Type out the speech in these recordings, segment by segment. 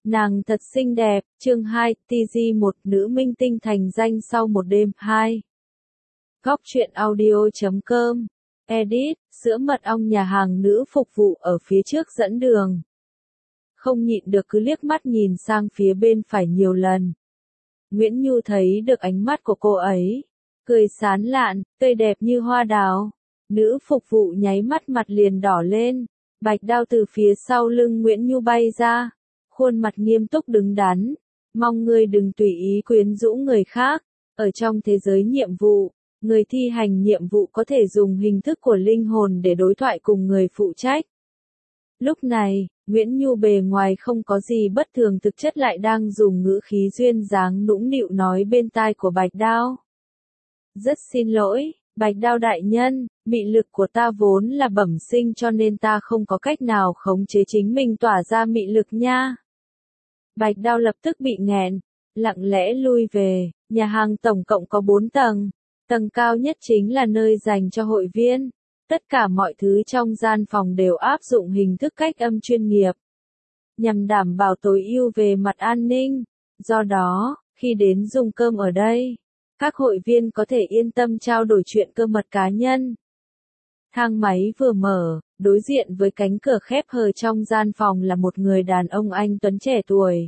Nàng thật xinh đẹp, chương 2, TG1, nữ minh tinh thành danh sau một đêm, 2. Góc truyện audio.com, edit, sữa mật ong nhà hàng nữ phục vụ ở phía trước dẫn đường. Không nhịn được cứ liếc mắt nhìn sang phía bên phải nhiều lần. Nguyễn Nhu thấy được ánh mắt của cô ấy, cười sán lạn, tươi đẹp như hoa đào. Nữ phục vụ nháy mắt mặt liền đỏ lên, bạch đao từ phía sau lưng Nguyễn Nhu bay ra. Khuôn mặt nghiêm túc đứng đắn, mong ngươi đừng tùy ý quyến rũ người khác. Ở trong thế giới nhiệm vụ, người thi hành nhiệm vụ có thể dùng hình thức của linh hồn để đối thoại cùng người phụ trách. Lúc này, Nguyễn Nhu bề ngoài không có gì bất thường, thực chất lại đang dùng ngữ khí duyên dáng nũng nịu nói bên tai của Bạch Đao. Rất xin lỗi, Bạch Đao đại nhân, mị lực của ta vốn là bẩm sinh cho nên ta không có cách nào khống chế chính mình tỏa ra mị lực nha. Bạch Đao lập tức bị nghẹn, lặng lẽ lui về. Nhà hàng tổng cộng có 4 tầng. Tầng cao nhất chính là nơi dành cho hội viên. Tất cả mọi thứ trong gian phòng đều áp dụng hình thức cách âm chuyên nghiệp, nhằm đảm bảo tối ưu về mặt an ninh. Do đó, khi đến dùng cơm ở đây, các hội viên có thể yên tâm trao đổi chuyện cơ mật cá nhân. Thang máy vừa mở, đối diện với cánh cửa khép hờ trong gian phòng là một người đàn ông anh tuấn trẻ tuổi.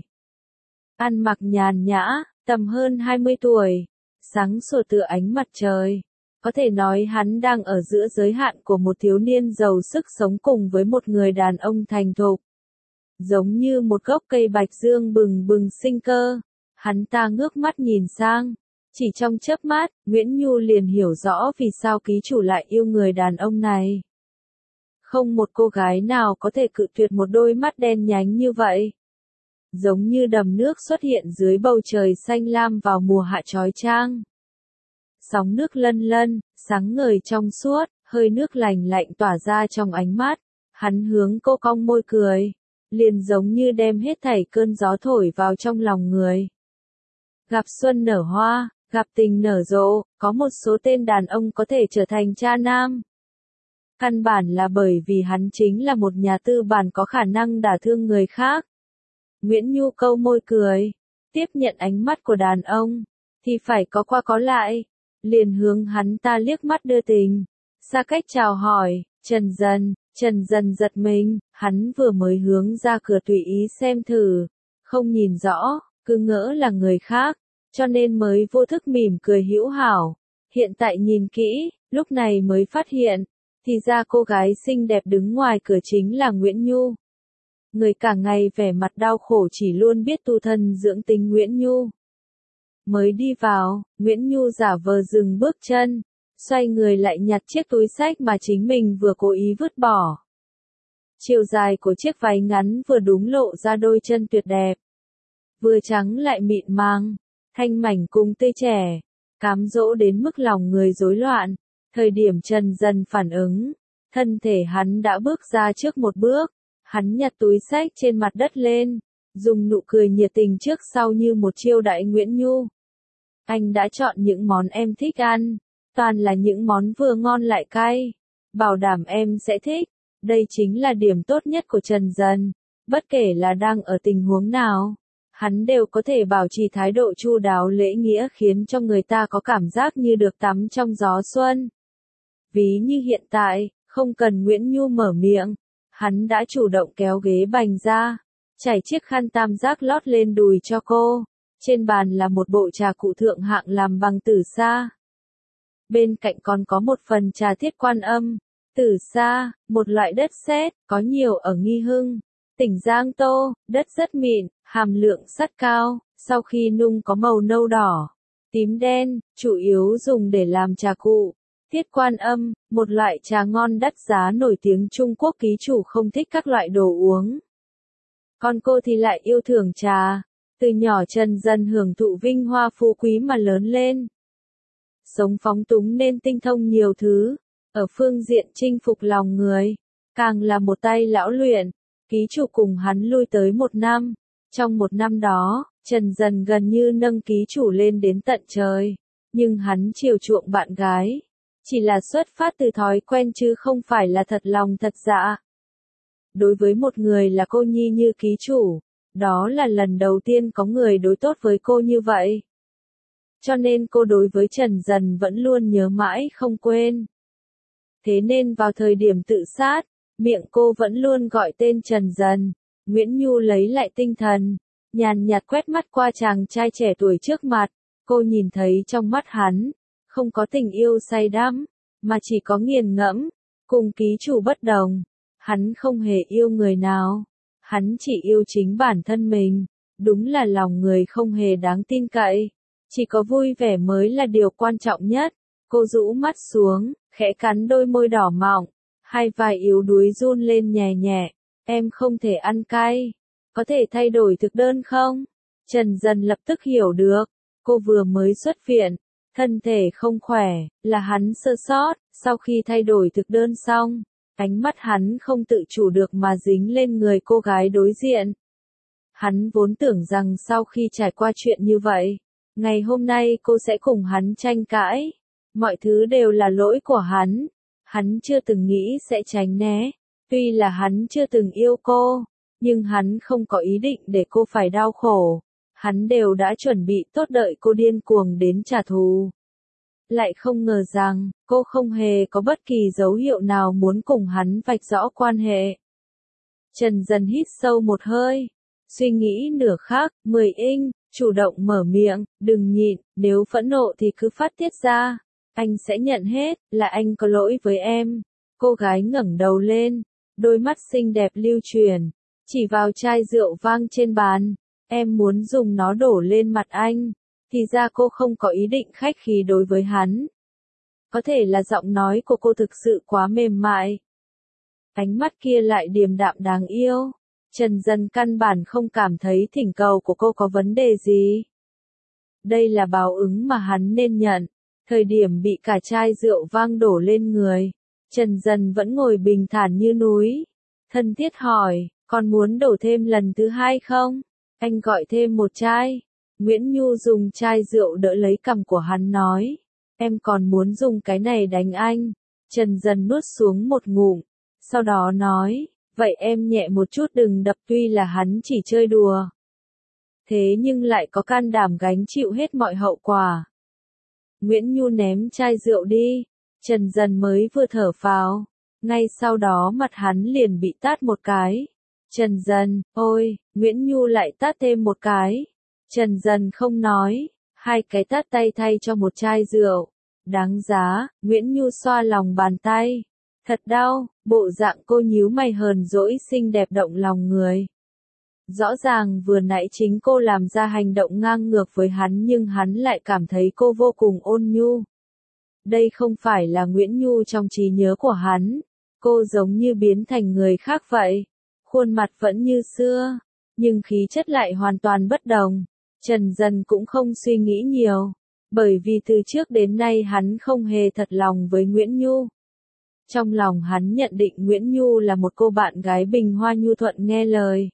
Ăn mặc nhàn nhã, tầm hơn 20 tuổi, sáng sủa tựa ánh mặt trời. Có thể nói hắn đang ở giữa giới hạn của một thiếu niên giàu sức sống cùng với một người đàn ông thành thục. Giống như một gốc cây bạch dương bừng bừng sinh cơ, hắn ta ngước mắt nhìn sang. Chỉ trong chớp mắt, Nguyễn Nhu liền hiểu rõ vì sao ký chủ lại yêu người đàn ông này. Không một cô gái nào có thể cự tuyệt một đôi mắt đen nhánh như vậy. Giống như đầm nước xuất hiện dưới bầu trời xanh lam vào mùa hạ chói chang. Sóng nước lân lân, sáng ngời trong suốt, hơi nước lành lạnh tỏa ra trong ánh mắt. Hắn hướng cô cong môi cười, liền giống như đem hết thảy cơn gió thổi vào trong lòng người. Gặp xuân nở hoa, gặp tình nở rộ, có một số tên đàn ông có thể trở thành cha nam. Căn bản là bởi vì hắn chính là một nhà tư bản có khả năng đả thương người khác. Nguyễn Nhu câu môi cười, tiếp nhận ánh mắt của đàn ông, thì phải có qua có lại. Liền hướng hắn ta liếc mắt đưa tình, xa cách chào hỏi. Trần Dần giật mình, hắn vừa mới hướng ra cửa tùy ý xem thử, không nhìn rõ, cứ ngỡ là người khác, cho nên mới vô thức mỉm cười hữu hảo. Hiện tại nhìn kỹ, lúc này mới phát hiện, thì ra cô gái xinh đẹp đứng ngoài cửa chính là Nguyễn Nhu. Người cả ngày vẻ mặt đau khổ chỉ luôn biết tu thân dưỡng tính Nguyễn Nhu. Mới đi vào, Nguyễn Nhu giả vờ dừng bước chân, xoay người lại nhặt chiếc túi xách mà chính mình vừa cố ý vứt bỏ. Chiều dài của chiếc váy ngắn vừa đúng lộ ra đôi chân tuyệt đẹp. Vừa trắng lại mịn màng, thanh mảnh cùng tươi trẻ, cám dỗ đến mức lòng người rối loạn. Thời điểm Trần Dần phản ứng, thân thể hắn đã bước ra trước một bước, hắn nhặt túi xách trên mặt đất lên, dùng nụ cười nhiệt tình trước sau như một chiêu đãi Nguyễn Nhu. Anh đã chọn những món em thích ăn, toàn là những món vừa ngon lại cay, bảo đảm em sẽ thích. Đây chính là điểm tốt nhất của Trần Dần, bất kể là đang ở tình huống nào, hắn đều có thể bảo trì thái độ chu đáo lễ nghĩa khiến cho người ta có cảm giác như được tắm trong gió xuân. Ví như hiện tại, không cần Nguyễn Nhu mở miệng, hắn đã chủ động kéo ghế bành ra, trải chiếc khăn tam giác lót lên đùi cho cô. Trên bàn là một bộ trà cụ thượng hạng làm bằng tử sa. Bên cạnh còn có một phần trà thiết Quan Âm. Tử sa, một loại đất sét, có nhiều ở Nghi Hưng, tỉnh Giang Tô, đất rất mịn, hàm lượng sắt cao, sau khi nung có màu nâu đỏ, tím đen, chủ yếu dùng để làm trà cụ. Thiết Quan Âm, một loại trà ngon đắt giá nổi tiếng Trung Quốc, ký chủ không thích các loại đồ uống. Còn cô thì lại yêu thưởng trà. Từ nhỏ Trần Dần hưởng thụ vinh hoa phú quý mà lớn lên. Sống phóng túng nên tinh thông nhiều thứ, ở phương diện chinh phục lòng người, càng là một tay lão luyện. Ký chủ cùng hắn lui tới 1 năm. Trong 1 năm đó, Trần Dần gần như nâng ký chủ lên đến tận trời. Nhưng hắn chiều chuộng bạn gái, chỉ là xuất phát từ thói quen chứ không phải là thật lòng thật dạ. Đối với một người là cô nhi như ký chủ, Đó là lần đầu tiên có người đối tốt với cô như vậy. Cho nên cô đối với Trần Dần vẫn luôn nhớ mãi không quên. Thế nên vào thời điểm tự sát, miệng cô vẫn luôn gọi tên Trần Dần. Nguyễn Nhu lấy lại tinh thần, nhàn nhạt quét mắt qua chàng trai trẻ tuổi trước mặt. Cô nhìn thấy trong mắt hắn, không có tình yêu say đắm, mà chỉ có nghiền ngẫm, cùng ký chủ bất đồng. Hắn không hề yêu người nào, hắn chỉ yêu chính bản thân mình. Đúng là lòng người không hề đáng tin cậy, chỉ có vui vẻ mới là điều quan trọng nhất. Cô rũ mắt xuống, khẽ cắn đôi môi đỏ mọng, hai vai yếu đuối run lên nhẹ nhẹ. Em không thể ăn cay, có thể thay đổi thực đơn không? Trần Dần lập tức hiểu được, cô vừa mới xuất viện, thân thể không khỏe, là hắn sơ sót. Sau khi thay đổi thực đơn xong, ánh mắt hắn không tự chủ được mà dính lên người cô gái đối diện. Hắn vốn tưởng rằng sau khi trải qua chuyện như vậy, ngày hôm nay cô sẽ cùng hắn tranh cãi. Mọi thứ đều là lỗi của hắn. Hắn chưa từng nghĩ sẽ tránh né. Tuy là hắn chưa từng yêu cô, nhưng hắn không có ý định để cô phải đau khổ. Hắn đều đã chuẩn bị tốt đợi cô điên cuồng đến trả thù. Lại không ngờ rằng, cô không hề có bất kỳ dấu hiệu nào muốn cùng hắn vạch rõ quan hệ. Trần Dần hít sâu một hơi, suy nghĩ nửa khắc, 10 inch, chủ động mở miệng, đừng nhịn, nếu phẫn nộ thì cứ phát tiết ra. Anh sẽ nhận hết, là anh có lỗi với em. Cô gái ngẩng đầu lên, đôi mắt xinh đẹp lưu chuyển, chỉ vào chai rượu vang trên bàn. Em muốn dùng nó đổ lên mặt anh. Thì ra cô không có ý định khách khí đối với hắn. Có thể là giọng nói của cô thực sự quá mềm mại. Ánh mắt kia lại điềm đạm đáng yêu. Trần Dần căn bản không cảm thấy thỉnh cầu của cô có vấn đề gì. Đây là báo ứng mà hắn nên nhận. Thời điểm bị cả chai rượu vang đổ lên người, Trần Dần vẫn ngồi bình thản như núi. Thân thiết hỏi, còn muốn đổ thêm lần thứ hai không? Anh gọi thêm một chai. Nguyễn Nhu dùng chai rượu đỡ lấy cằm của hắn nói. Em còn muốn dùng cái này đánh anh. Trần Dần nuốt xuống một ngụm. Sau đó nói, vậy em nhẹ một chút đừng đập, tuy là hắn chỉ chơi đùa. Thế nhưng lại có can đảm gánh chịu hết mọi hậu quả. Nguyễn Nhu ném chai rượu đi. Trần Dần mới vừa thở phào. Ngay sau đó mặt hắn liền bị tát một cái. Trần Dần, ôi, Nguyễn Nhu lại tát thêm một cái. Trần Dần không nói, hai cái tát tay thay cho một chai rượu. Đáng giá, Nguyễn Nhu xoa lòng bàn tay. Thật đau, bộ dạng cô nhíu mày hờn dỗi xinh đẹp động lòng người. Rõ ràng vừa nãy chính cô làm ra hành động ngang ngược với hắn nhưng hắn lại cảm thấy cô vô cùng ôn nhu. Đây không phải là Nguyễn Nhu trong trí nhớ của hắn. Cô giống như biến thành người khác vậy. Khuôn mặt vẫn như xưa, nhưng khí chất lại hoàn toàn bất đồng. Trần Dần cũng không suy nghĩ nhiều, bởi vì từ trước đến nay hắn không hề thật lòng với Nguyễn Nhu. Trong lòng hắn nhận định Nguyễn Nhu là một cô bạn gái bình hoa nhu thuận nghe lời.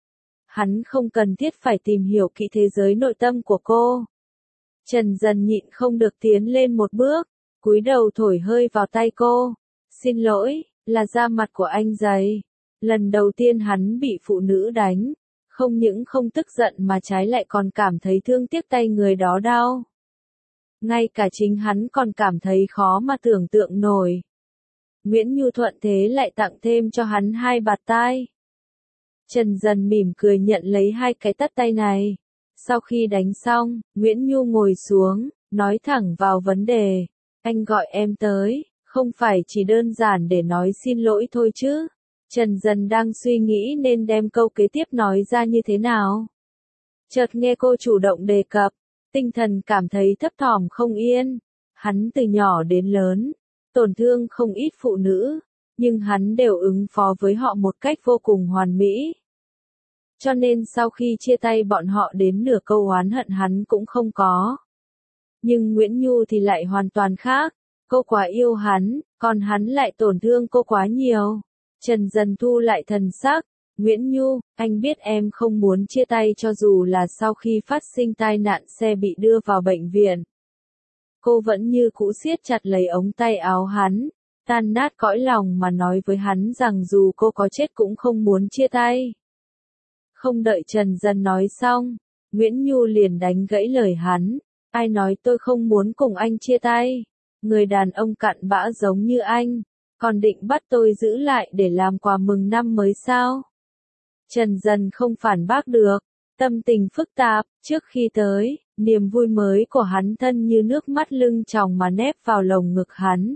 Hắn không cần thiết phải tìm hiểu kỹ thế giới nội tâm của cô. Trần Dần nhịn không được tiến lên một bước, cúi đầu thổi hơi vào tay cô. Xin lỗi, là da mặt của anh dày. Lần đầu tiên hắn bị phụ nữ đánh, không những không tức giận mà trái lại còn cảm thấy thương tiếc tay người đó đau. Ngay cả chính hắn còn cảm thấy khó mà tưởng tượng nổi. Nguyễn Nhu thuận thế lại tặng thêm cho hắn 2 bạt tai. Trần Dần mỉm cười nhận lấy 2 cái tát tay này. Sau khi đánh xong, Nguyễn Nhu ngồi xuống, nói thẳng vào vấn đề. Anh gọi em tới, không phải chỉ đơn giản để nói xin lỗi thôi chứ. Trần Dần đang suy nghĩ nên đem câu kế tiếp nói ra như thế nào. Chợt nghe cô chủ động đề cập, tinh thần cảm thấy thấp thỏm không yên. Hắn từ nhỏ đến lớn, tổn thương không ít phụ nữ, nhưng hắn đều ứng phó với họ một cách vô cùng hoàn mỹ. Cho nên sau khi chia tay bọn họ đến nửa câu oán hận hắn cũng không có. Nhưng Nguyễn Nhu thì lại hoàn toàn khác, cô quá yêu hắn, còn hắn lại tổn thương cô quá nhiều. Trần Dần thu lại thần sắc, Nguyễn Nhu, anh biết em không muốn chia tay cho dù là sau khi phát sinh tai nạn xe bị đưa vào bệnh viện. Cô vẫn như cũ siết chặt lấy ống tay áo hắn, tan nát cõi lòng mà nói với hắn rằng dù cô có chết cũng không muốn chia tay. Không đợi Trần Dần nói xong, Nguyễn Nhu liền đánh gãy lời hắn. Ai nói tôi không muốn cùng anh chia tay? Người đàn ông cặn bã giống như anh, còn định bắt tôi giữ lại để làm quà mừng năm mới sao? Trần Dần không phản bác được, tâm tình phức tạp, trước khi tới, niềm vui mới của hắn thân như nước mắt lưng tròng mà nép vào lồng ngực hắn.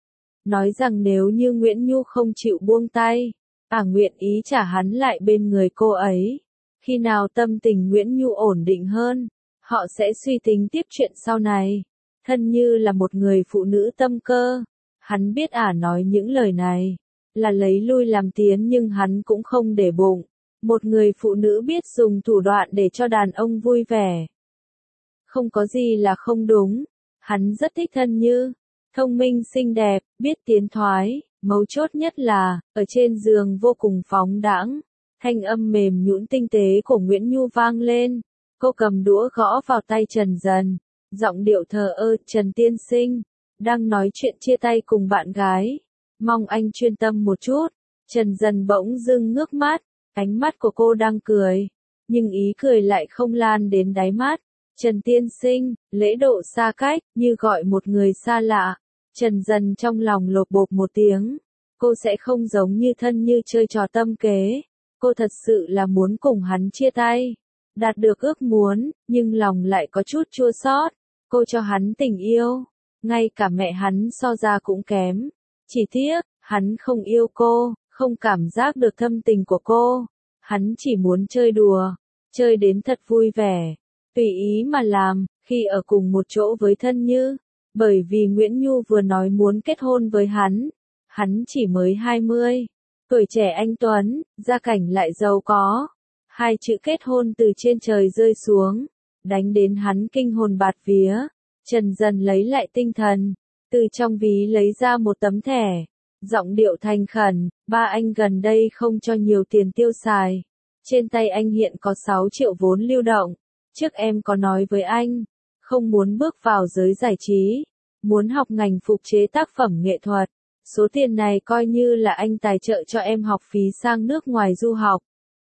Nói rằng nếu như Nguyễn Nhu không chịu buông tay, nguyện ý trả hắn lại bên người cô ấy. Khi nào tâm tình Nguyễn Nhu ổn định hơn, họ sẽ suy tính tiếp chuyện sau này. Thân như là một người phụ nữ tâm cơ. Hắn biết nói những lời này là lấy lui làm tiến, nhưng hắn cũng không để bụng. Một người phụ nữ biết dùng thủ đoạn để cho đàn ông vui vẻ. Không có gì là không đúng. Hắn rất thích Thân Như. Thông minh xinh đẹp, biết tiến thoái, mấu chốt nhất là, ở trên giường vô cùng phóng đãng. Thanh âm mềm nhũn tinh tế của Nguyễn Nhu vang lên. Cô cầm đũa gõ vào tay Trần Dần. Giọng điệu thờ ơ, Trần tiên sinh, đang nói chuyện chia tay cùng bạn gái. Mong anh chuyên tâm một chút. Trần Dần bỗng dưng ngước mắt, ánh mắt của cô đang cười. Nhưng ý cười lại không lan đến đáy mắt. Trần tiên sinh, lễ độ xa cách, như gọi một người xa lạ. Trần Dần trong lòng lột bột một tiếng. Cô sẽ không giống như Thân Như chơi trò tâm kế. Cô thật sự là muốn cùng hắn chia tay. Đạt được ước muốn, nhưng lòng lại có chút chua xót. Cô cho hắn tình yêu. Ngay cả mẹ hắn so ra cũng kém. Chỉ tiếc, hắn không yêu cô, không cảm giác được thâm tình của cô. Hắn chỉ muốn chơi đùa, chơi đến thật vui vẻ. Tùy ý mà làm, khi ở cùng một chỗ với Thân Như. Bởi vì Nguyễn Nhu vừa nói muốn kết hôn với hắn. Hắn chỉ mới 20. Tuổi trẻ anh tuấn, gia cảnh lại giàu có. Hai chữ kết hôn từ trên trời rơi xuống, đánh đến hắn kinh hồn bạt vía. Trần Dần lấy lại tinh thần, từ trong ví lấy ra một tấm thẻ, giọng điệu thành khẩn, ba anh gần đây không cho nhiều tiền tiêu xài. Trên tay anh hiện có 6 triệu vốn lưu động. Trước em có nói với anh, không muốn bước vào giới giải trí, muốn học ngành phục chế tác phẩm nghệ thuật. Số tiền này coi như là anh tài trợ cho em học phí sang nước ngoài du học.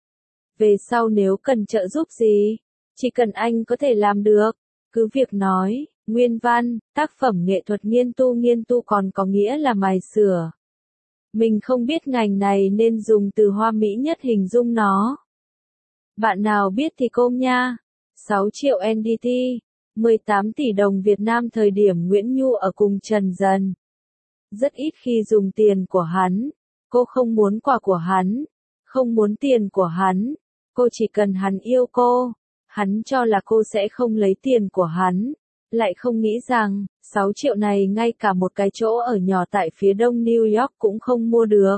Về sau nếu cần trợ giúp gì, chỉ cần anh có thể làm được, cứ việc nói. Nguyên văn, tác phẩm nghệ thuật nghiên tu còn có nghĩa là mài sửa. Mình không biết ngành này nên dùng từ hoa mỹ nhất hình dung nó. Bạn nào biết thì côm nha. 6 triệu NDT, 18 tỷ đồng Việt Nam thời điểm Nguyễn Nhu ở cùng Trần Dần. Rất ít khi dùng tiền của hắn. Cô không muốn quà của hắn, không muốn tiền của hắn. Cô chỉ cần hắn yêu cô. Hắn cho là cô sẽ không lấy tiền của hắn. Lại không nghĩ rằng, 6 triệu này ngay cả một cái chỗ ở nhỏ tại phía đông New York cũng không mua được.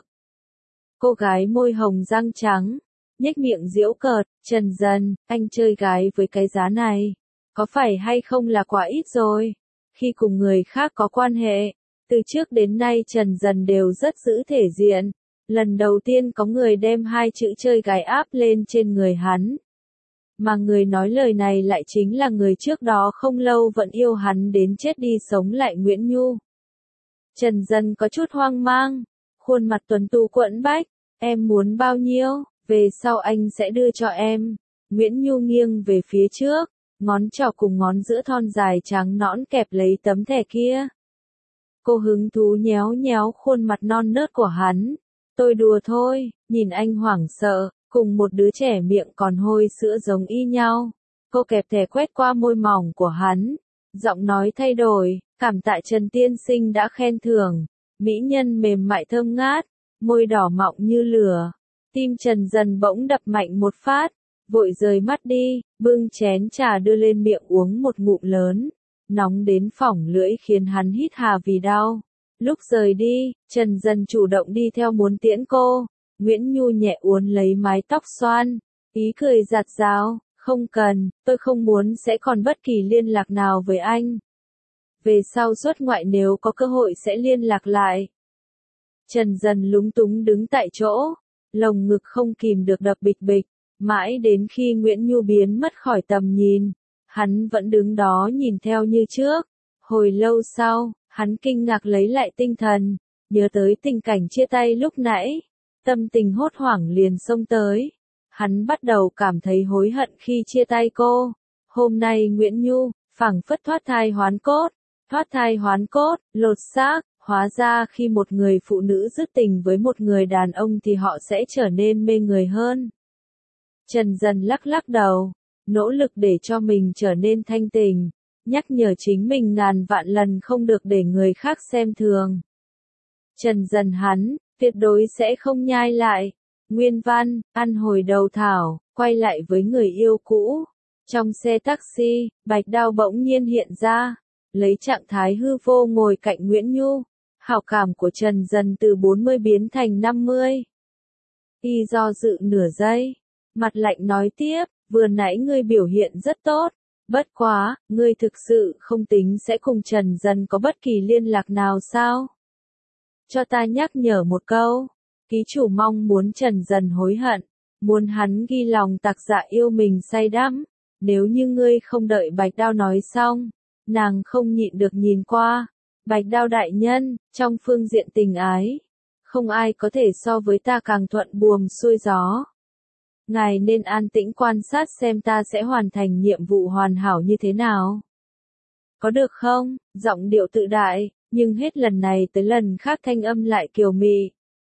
Cô gái môi hồng răng trắng, nhếch miệng giễu cợt, Trần Dần, anh chơi gái với cái giá này. Có phải hay không là quá ít rồi? Khi cùng người khác có quan hệ, từ trước đến nay Trần Dần đều rất giữ thể diện. Lần đầu tiên có người đem hai chữ chơi gái áp lên trên người hắn. Mà người nói lời này lại chính là người trước đó không lâu vẫn yêu hắn đến chết đi sống lại Nguyễn Nhu. Trần Dần có chút hoang mang, khuôn mặt tuấn tú quẫn bách, em muốn bao nhiêu, về sau anh sẽ đưa cho em. Nguyễn Nhu nghiêng về phía trước, ngón trỏ cùng ngón giữa thon dài trắng nõn kẹp lấy tấm thẻ kia. Cô hứng thú nhéo nhéo khuôn mặt non nớt của hắn. Tôi đùa thôi, nhìn anh hoảng sợ. Cùng một đứa trẻ miệng còn hôi sữa giống y nhau. Cô kẹp thẻ quét qua môi mỏng của hắn. Giọng nói thay đổi, cảm tạ Trần tiên sinh đã khen thưởng. Mỹ nhân mềm mại thơm ngát, môi đỏ mọng như lửa. Tim Trần Dần bỗng đập mạnh một phát, vội rời mắt đi, bưng chén trà đưa lên miệng uống một ngụm lớn. Nóng đến phỏng lưỡi khiến hắn hít hà vì đau. Lúc rời đi, Trần Dần chủ động đi theo muốn tiễn cô. Nguyễn Nhu nhẹ uốn lấy mái tóc xoăn, ý cười giạt rào, không cần, tôi không muốn sẽ còn bất kỳ liên lạc nào với anh. Về sau xuất ngoại nếu có cơ hội sẽ liên lạc lại. Trần Dần lúng túng đứng tại chỗ, lồng ngực không kìm được đập bịch bịch, mãi đến khi Nguyễn Nhu biến mất khỏi tầm nhìn, hắn vẫn đứng đó nhìn theo như trước. Hồi lâu sau, hắn kinh ngạc lấy lại tinh thần, nhớ tới tình cảnh chia tay lúc nãy. Tâm tình hốt hoảng liền xông tới. Hắn bắt đầu cảm thấy hối hận khi chia tay cô. Hôm nay Nguyễn Nhu, phảng phất thoát thai hoán cốt, lột xác, hóa ra khi một người phụ nữ dứt tình với một người đàn ông thì họ sẽ trở nên mê người hơn. Trần Dần lắc lắc đầu, nỗ lực để cho mình trở nên thanh tình, nhắc nhở chính mình ngàn vạn lần không được để người khác xem thường. Trần Dần hắn, tuyệt đối sẽ không nhai lại. Nguyên văn, ăn hồi đầu thảo, quay lại với người yêu cũ. Trong xe taxi, Bạch Đao bỗng nhiên hiện ra, lấy trạng thái hư vô ngồi cạnh Nguyễn Nhu. Hảo cảm của Trần Dần từ 40 biến thành 50. Y do dự nửa giây, mặt lạnh nói tiếp, vừa nãy ngươi biểu hiện rất tốt, bất quá, ngươi thực sự không tính sẽ cùng Trần Dần có bất kỳ liên lạc nào sao? Cho ta nhắc nhở một câu, ký chủ mong muốn Trần Dần hối hận, muốn hắn ghi lòng tạc dạ yêu mình say đắm. Nếu như ngươi không đợi Bạch Đao nói xong, nàng không nhịn được nhìn qua. Bạch Đao đại nhân, trong phương diện tình ái, không ai có thể so với ta càng thuận buồm xuôi gió. Ngài nên an tĩnh quan sát xem ta sẽ hoàn thành nhiệm vụ hoàn hảo như thế nào. Có được không? Giọng điệu tự đại, nhưng hết lần này tới lần khác thanh âm lại kiều mị,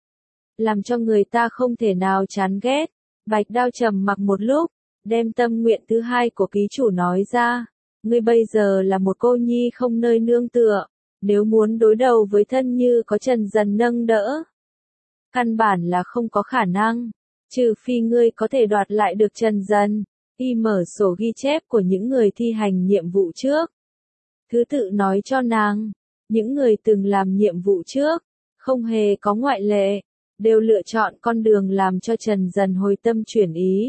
làm cho người ta không thể nào chán ghét. Bạch Đao trầm mặc một lúc, đem tâm nguyện thứ hai của ký chủ nói ra. Ngươi bây giờ là một cô nhi không nơi nương tựa, nếu muốn đối đầu với thân như có Trần Dần nâng đỡ, căn bản là không có khả năng, trừ phi ngươi có thể đoạt lại được Trần Dần. Y mở sổ ghi chép của những người thi hành nhiệm vụ trước, thứ tự nói cho nàng, những người từng làm nhiệm vụ trước, không hề có ngoại lệ, đều lựa chọn con đường làm cho Trần Dần hồi tâm chuyển ý.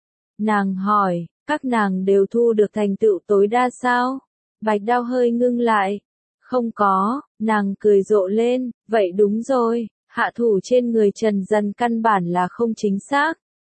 Nàng hỏi, các nàng đều thu được thành tựu tối đa sao? Bạch Đao hơi ngưng lại. Không có, nàng cười rộ lên, vậy đúng rồi, hạ thủ trên người Trần Dần căn bản là không chính xác.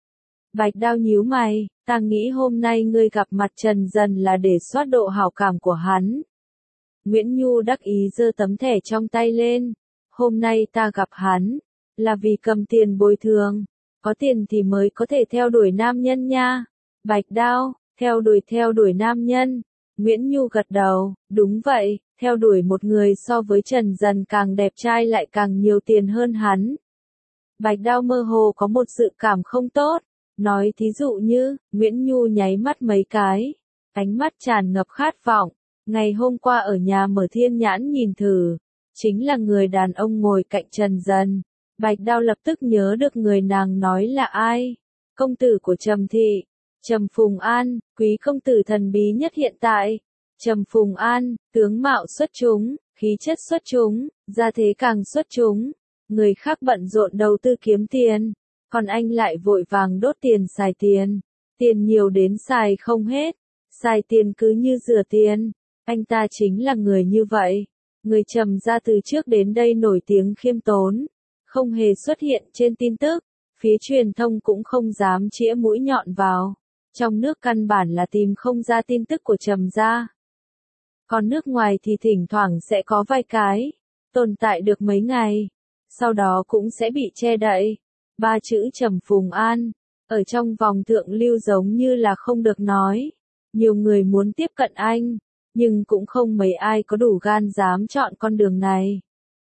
Bạch Đao nhíu mày, ta nghĩ hôm nay ngươi gặp mặt Trần Dần là để soát độ hảo cảm của hắn. Nguyễn Nhu đắc ý giơ tấm thẻ trong tay lên, hôm nay ta gặp hắn, là vì cầm tiền bồi thường, có tiền thì mới có thể theo đuổi nam nhân nha. Bạch Đao, theo đuổi nam nhân. Nguyễn Nhu gật đầu, đúng vậy, theo đuổi một người so với Trần Dần càng đẹp trai lại càng nhiều tiền hơn hắn. Bạch Đao mơ hồ có một dự cảm không tốt, nói thí dụ như, Nguyễn Nhu nháy mắt mấy cái, ánh mắt tràn ngập khát vọng. Ngày hôm qua ở nhà Mở Thiên Nhãn nhìn thử, chính là người đàn ông ngồi cạnh Trần Dần. Bạch Đao lập tức nhớ được người nàng nói là ai, công tử của Trầm thị, Trầm Phùng An, quý công tử thần bí nhất hiện tại. Trầm Phùng An, tướng mạo xuất chúng, khí chất xuất chúng, gia thế càng xuất chúng. Người khác bận rộn đầu tư kiếm tiền, còn anh lại vội vàng đốt tiền xài tiền. Tiền nhiều đến xài không hết, xài tiền cứ như rửa tiền. Anh ta chính là người như vậy. Người Trầm gia từ trước đến đây nổi tiếng khiêm tốn, không hề xuất hiện trên tin tức, phía truyền thông cũng không dám chĩa mũi nhọn vào. Trong nước căn bản là tìm không ra tin tức của Trầm gia. Còn nước ngoài thì thỉnh thoảng sẽ có vài cái, tồn tại được mấy ngày, sau đó cũng sẽ bị che đậy. Ba chữ Trầm Phùng An, ở trong vòng thượng lưu giống như là không được nói. Nhiều người muốn tiếp cận anh, nhưng cũng không mấy ai có đủ gan dám chọn con đường này.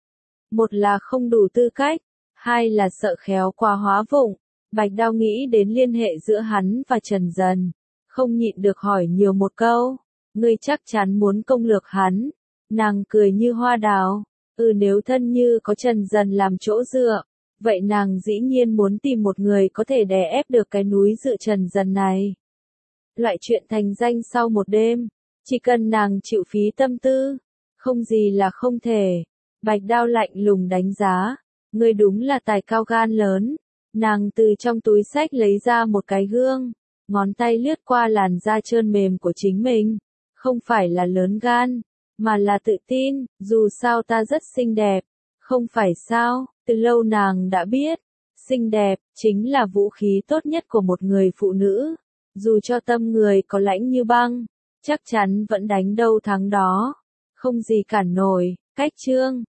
Một là không đủ tư cách, hai là sợ khéo quá hóa vụng. Bạch Đao nghĩ đến liên hệ giữa hắn và Trần Dần, không nhịn được hỏi nhiều một câu, ngươi chắc chắn muốn công lược hắn. Nàng cười như hoa đào, nếu thân như có Trần Dần làm chỗ dựa, vậy nàng dĩ nhiên muốn tìm một người có thể đè ép được cái núi dựa Trần Dần này. Loại chuyện thành danh sau một đêm, chỉ cần nàng chịu phí tâm tư, không gì là không thể. Bạch Đao lạnh lùng đánh giá, ngươi đúng là tài cao gan lớn. Nàng từ trong túi xách lấy ra một cái gương, ngón tay lướt qua làn da trơn mềm của chính mình. Không phải là lớn gan, mà là tự tin, dù sao ta rất xinh đẹp. Không phải sao, từ lâu nàng đã biết, xinh đẹp chính là vũ khí tốt nhất của một người phụ nữ. Dù cho tâm người có lãnh như băng, chắc chắn vẫn đánh đâu thắng đó. Không gì cản nổi. Cách chương